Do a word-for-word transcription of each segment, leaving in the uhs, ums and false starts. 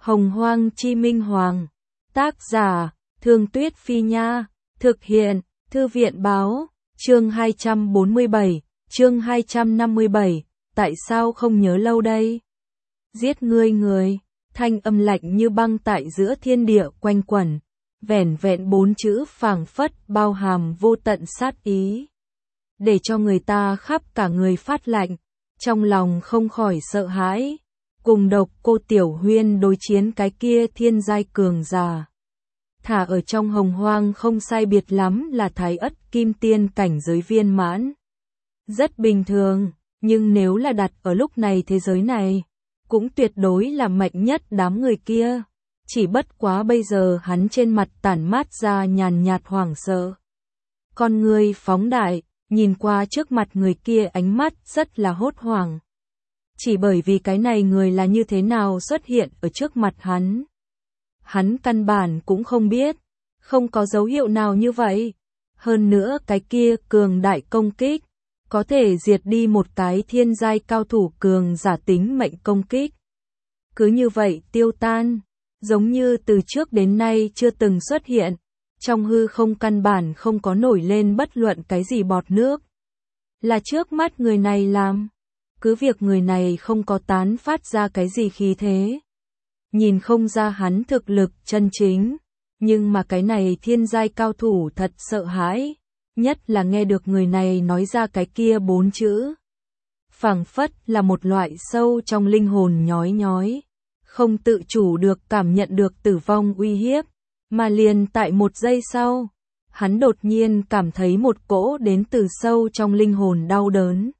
Hồng Hoang Chi Minh Hoàng. Tác giả, Thương Tuyết Phi Nha. Thực hiện, Thư viện Báo. Chương hai trăm bốn mươi bảy, chương hai trăm năm mươi bảy, tại sao không nhớ lâu đây? Giết ngươi người, thanh âm lạnh như băng tại giữa thiên địa quanh quẩn, vẻn vẹn bốn chữ phảng phất bao hàm vô tận sát ý, để cho người ta khắp cả người phát lạnh, trong lòng không khỏi sợ hãi. Cùng Độc Cô Tiểu Huyên đối chiến cái kia thiên giai cường giả, thả ở trong hồng hoang không sai biệt lắm là thái ất kim tiên cảnh giới viên mãn. Rất bình thường, nhưng nếu là đặt ở lúc này thế giới này, cũng tuyệt đối là mạnh nhất đám người kia. Chỉ bất quá bây giờ hắn trên mặt tản mát ra nhàn nhạt hoảng sợ. Con người phóng đại, nhìn qua trước mặt người kia ánh mắt rất là hốt hoảng. Chỉ bởi vì cái này người là như thế nào xuất hiện ở trước mặt hắn. Hắn căn bản cũng không biết, không có dấu hiệu nào như vậy. Hơn nữa cái kia cường đại công kích, có thể diệt đi một cái thiên giai cao thủ cường giả tính mệnh công kích. Cứ như vậy tiêu tan, giống như từ trước đến nay chưa từng xuất hiện, trong hư không căn bản không có nổi lên bất luận cái gì bọt nước. Là trước mắt người này làm, cứ việc người này không có tán phát ra cái gì khí thế, nhìn không ra hắn thực lực chân chính, nhưng mà cái này thiên giai cao thủ thật sợ hãi, nhất là nghe được người này nói ra cái kia bốn chữ. Phảng phất là một loại sâu trong linh hồn nhói nhói, không tự chủ được cảm nhận được tử vong uy hiếp, mà liền tại một giây sau, hắn đột nhiên cảm thấy một cỗ đến từ sâu trong linh hồn đau đớn.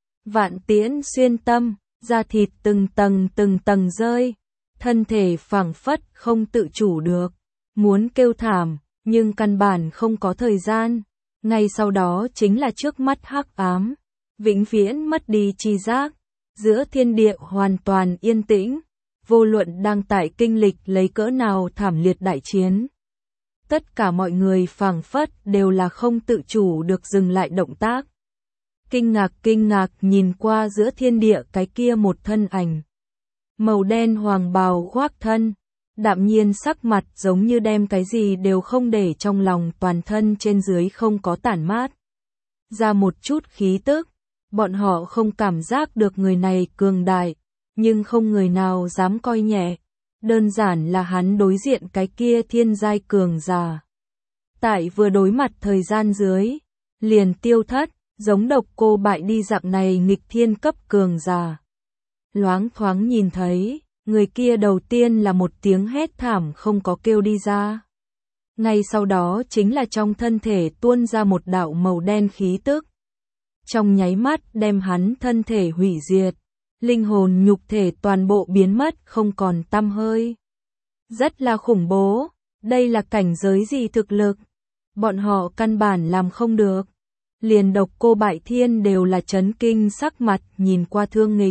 Vạn tiễn xuyên tâm, da thịt từng tầng từng tầng rơi, thân thể phảng phất không tự chủ được, muốn kêu thảm, nhưng căn bản không có thời gian. Ngay sau đó chính là trước mắt hắc ám, vĩnh viễn mất đi tri giác, giữa thiên địa hoàn toàn yên tĩnh, vô luận đang tại kinh lịch lấy cỡ nào thảm liệt đại chiến. Tất cả mọi người phảng phất đều là không tự chủ được dừng lại động tác. Kinh ngạc kinh ngạc nhìn qua giữa thiên địa cái kia một thân ảnh. Màu đen hoàng bào khoác thân, đạm nhiên sắc mặt giống như đem cái gì đều không để trong lòng, toàn thân trên dưới không có tản mát ra một chút khí tức. Bọn họ không cảm giác được người này cường đại, nhưng không người nào dám coi nhẹ. Đơn giản là hắn đối diện cái kia thiên giai cường giả, tại vừa đối mặt thời gian dưới, liền tiêu thất, giống Độc Cô bại đi dạng này nghịch thiên cấp cường giả. Loáng thoáng nhìn thấy, người kia đầu tiên là một tiếng hét thảm không có kêu đi ra. Ngay sau đó chính là trong thân thể tuôn ra một đạo màu đen khí tức. Trong nháy mắt đem hắn thân thể hủy diệt, linh hồn nhục thể toàn bộ biến mất không còn tăm hơi. Rất là khủng bố, đây là cảnh giới gì thực lực? Bọn họ căn bản làm không được. Liền Độc Cô bại thiên đều là chấn kinh sắc mặt nhìn qua Thương Nghịch.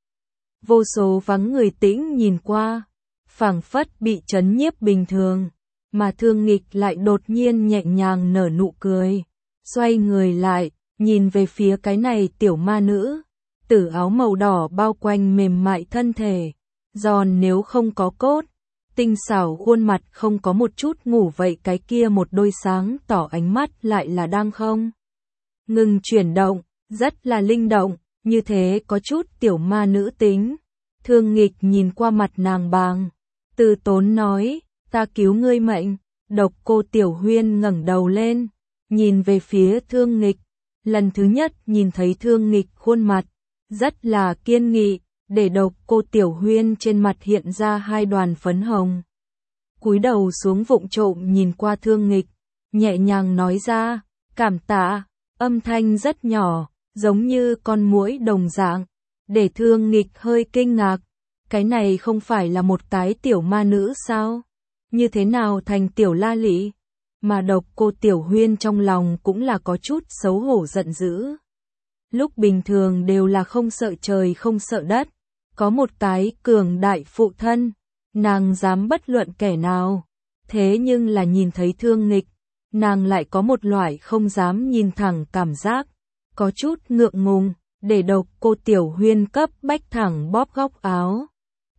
Vô số vắng người tĩnh nhìn qua, phảng phất bị chấn nhiếp bình thường, mà Thương Nghịch lại đột nhiên nhẹ nhàng nở nụ cười, xoay người lại, nhìn về phía cái này tiểu ma nữ, tử áo màu đỏ bao quanh mềm mại thân thể, giòn nếu không có cốt, tinh xảo khuôn mặt không có một chút ngủ vậy cái kia một đôi sáng tỏ ánh mắt lại là đang không ngừng chuyển động, rất là linh động, như thế có chút tiểu ma nữ tính. Thương Nghịch nhìn qua mặt nàng bàng, từ tốn nói, ta cứu ngươi mệnh. Độc Cô Tiểu Huyên ngẩng đầu lên, nhìn về phía Thương Nghịch, lần thứ nhất nhìn thấy Thương Nghịch khuôn mặt, rất là kiên nghị, để Độc Cô Tiểu Huyên trên mặt hiện ra hai đoàn phấn hồng. Cúi đầu xuống vụng trộm nhìn qua Thương Nghịch, nhẹ nhàng nói ra, cảm tạ, âm thanh rất nhỏ, giống như con muỗi đồng dạng, để Thương Nghịch hơi kinh ngạc, cái này không phải là một cái tiểu ma nữ sao? Như thế nào thành tiểu la lị? Mà Độc Cô Tiểu Huyên trong lòng cũng là có chút xấu hổ giận dữ. Lúc bình thường đều là không sợ trời không sợ đất, có một cái cường đại phụ thân, nàng dám bất luận kẻ nào, thế nhưng là nhìn thấy Thương Nghịch, nàng lại có một loại không dám nhìn thẳng cảm giác, có chút ngượng ngùng, để Độc Cô Tiểu Huyên cấp bách thẳng bóp góc áo.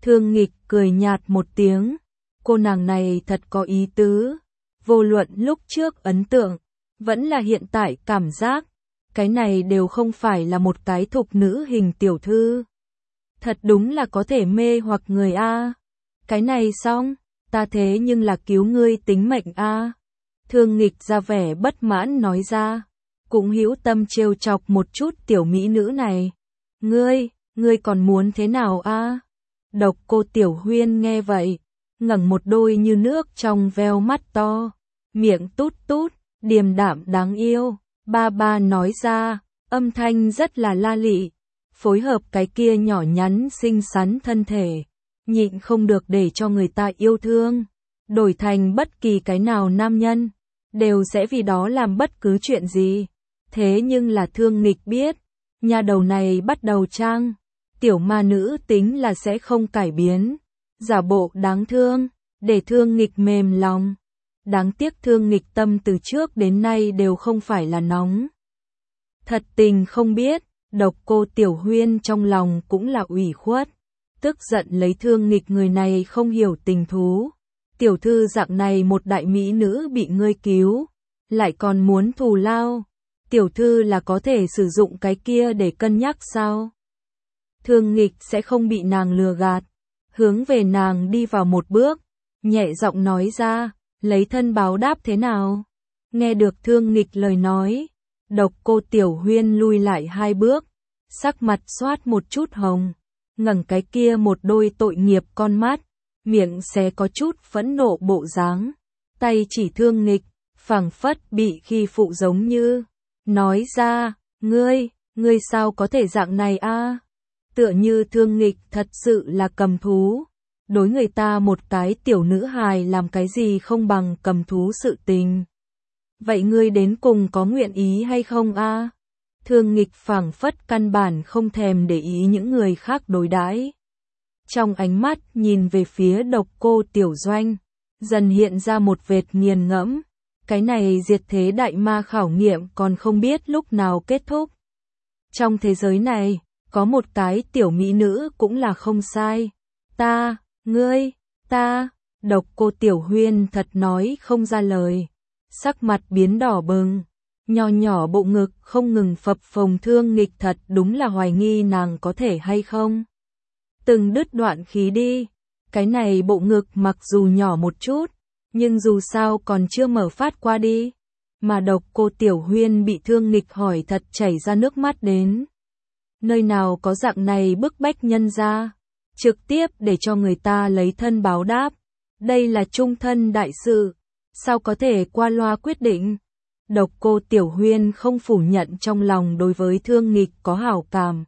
Thương Nghịch cười nhạt một tiếng, cô nàng này thật có ý tứ, vô luận lúc trước ấn tượng, vẫn là hiện tại cảm giác, cái này đều không phải là một cái thục nữ hình tiểu thư. Thật đúng là có thể mê hoặc người a. Cái này xong, ta thế nhưng là cứu ngươi tính mệnh a. Thương Nghịch ra vẻ bất mãn nói ra, cũng hữu tâm trêu chọc một chút tiểu mỹ nữ này. Ngươi, ngươi còn muốn thế nào a? Độc Cô Tiểu Huyên nghe vậy, ngẩng một đôi như nước trong veo mắt to, miệng tút tút, điềm đạm đáng yêu, ba ba nói ra, âm thanh rất là la lị, phối hợp cái kia nhỏ nhắn xinh xắn thân thể, nhịn không được để cho người ta yêu thương, đổi thành bất kỳ cái nào nam nhân, đều sẽ vì đó làm bất cứ chuyện gì. Thế nhưng là Thương Nghịch biết, nhà đầu này bắt đầu trang, tiểu ma nữ tính là sẽ không cải biến, giả bộ đáng thương, để Thương Nghịch mềm lòng. Đáng tiếc Thương Nghịch tâm từ trước đến nay đều không phải là nóng. Thật tình không biết, Độc Cô Tiểu Huyên trong lòng cũng là ủy khuất, tức giận lấy Thương Nghịch người này không hiểu tình thú. Tiểu thư dạng này một đại mỹ nữ bị ngươi cứu, lại còn muốn thù lao. Tiểu thư là có thể sử dụng cái kia để cân nhắc sao? Thương Nghịch sẽ không bị nàng lừa gạt, hướng về nàng đi vào một bước, nhẹ giọng nói ra, lấy thân báo đáp thế nào? Nghe được Thương Nghịch lời nói, Độc Cô Tiểu Huyên lui lại hai bước, sắc mặt xoát một chút hồng, ngẩng cái kia một đôi tội nghiệp con mắt, miệng xé có chút phẫn nộ bộ dáng, tay chỉ Thương Nghịch, phảng phất bị khi phụ giống như, nói ra, ngươi, ngươi sao có thể dạng này a? Tựa như Thương Nghịch thật sự là cầm thú, đối người ta một cái tiểu nữ hài làm cái gì không bằng cầm thú sự tình. Vậy ngươi đến cùng có nguyện ý hay không a? Thương Nghịch phảng phất căn bản không thèm để ý những người khác đối đãi. Trong ánh mắt nhìn về phía Độc Cô Tiểu Doanh, dần hiện ra một vệt nghiền ngẫm, cái này diệt thế đại ma khảo nghiệm còn không biết lúc nào kết thúc. Trong thế giới này, có một cái tiểu mỹ nữ cũng là không sai. Ta, ngươi, ta, Độc Cô Tiểu Huyên thật nói không ra lời, sắc mặt biến đỏ bừng, nhỏ nhỏ bộ ngực không ngừng phập phồng. Thương Nghịch thật đúng là hoài nghi nàng có thể hay không. Từng đứt đoạn khí đi, cái này bộ ngực mặc dù nhỏ một chút, nhưng dù sao còn chưa mở phát qua đi. Mà Độc Cô Tiểu Huyên bị Thương Nghịch hỏi thật chảy ra nước mắt đến. Nơi nào có dạng này bức bách nhân ra, trực tiếp để cho người ta lấy thân báo đáp. Đây là trung thân đại sự, sao có thể qua loa quyết định. Độc Cô Tiểu Huyên không phủ nhận trong lòng đối với Thương Nghịch có hảo cảm.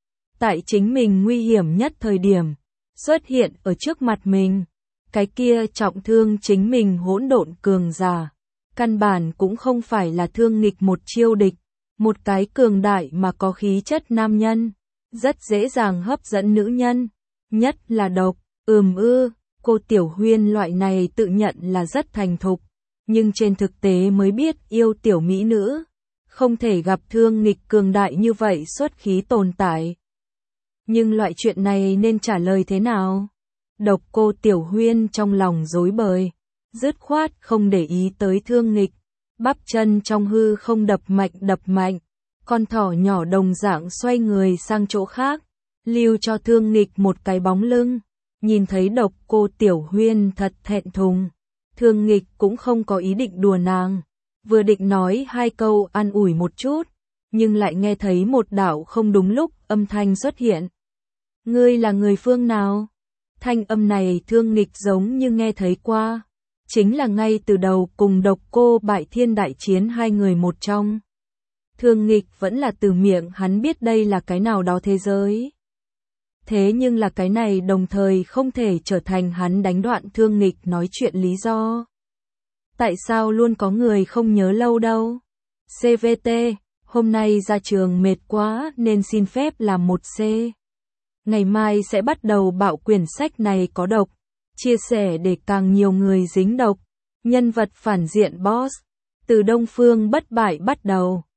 Tại chính mình nguy hiểm nhất thời điểm, xuất hiện ở trước mặt mình, cái kia trọng thương chính mình hỗn độn cường giả, căn bản cũng không phải là Thương Nghịch một chiêu địch, một cái cường đại mà có khí chất nam nhân, rất dễ dàng hấp dẫn nữ nhân, nhất là độc, ừm ư, cô Tiểu Huyên loại này tự nhận là rất thành thục, nhưng trên thực tế mới biết yêu tiểu mỹ nữ, không thể gặp Thương Nghịch cường đại như vậy xuất khí tồn tại. Nhưng loại chuyện này nên trả lời thế nào? Độc Cô Tiểu Huyên trong lòng rối bời, dứt khoát không để ý tới Thương Nghịch, bắp chân trong hư không đập mạnh đập mạnh, con thỏ nhỏ đồng dạng xoay người sang chỗ khác, lưu cho Thương Nghịch một cái bóng lưng. Nhìn thấy Độc Cô Tiểu Huyên thật thẹn thùng, Thương Nghịch cũng không có ý định đùa nàng, vừa định nói hai câu an ủi một chút, nhưng lại nghe thấy một đạo không đúng lúc âm thanh xuất hiện. Ngươi là người phương nào? Thanh âm này Thương Nghịch giống như nghe thấy qua, chính là ngay từ đầu cùng Độc Cô Bại Thiên đại chiến hai người một trong. Thương Nghịch vẫn là từ miệng hắn biết đây là cái nào đó thế giới. Thế nhưng là cái này đồng thời không thể trở thành hắn đánh đoạn Thương Nghịch nói chuyện lý do. Tại sao luôn có người không nhớ lâu đâu? xê vê tê, hôm nay ra trường mệt quá nên xin phép làm một C. Ngày mai sẽ bắt đầu bạo quyển sách này có độc, chia sẻ để càng nhiều người dính độc. Nhân vật phản diện boss, từ Đông Phương Bất Bại bắt đầu.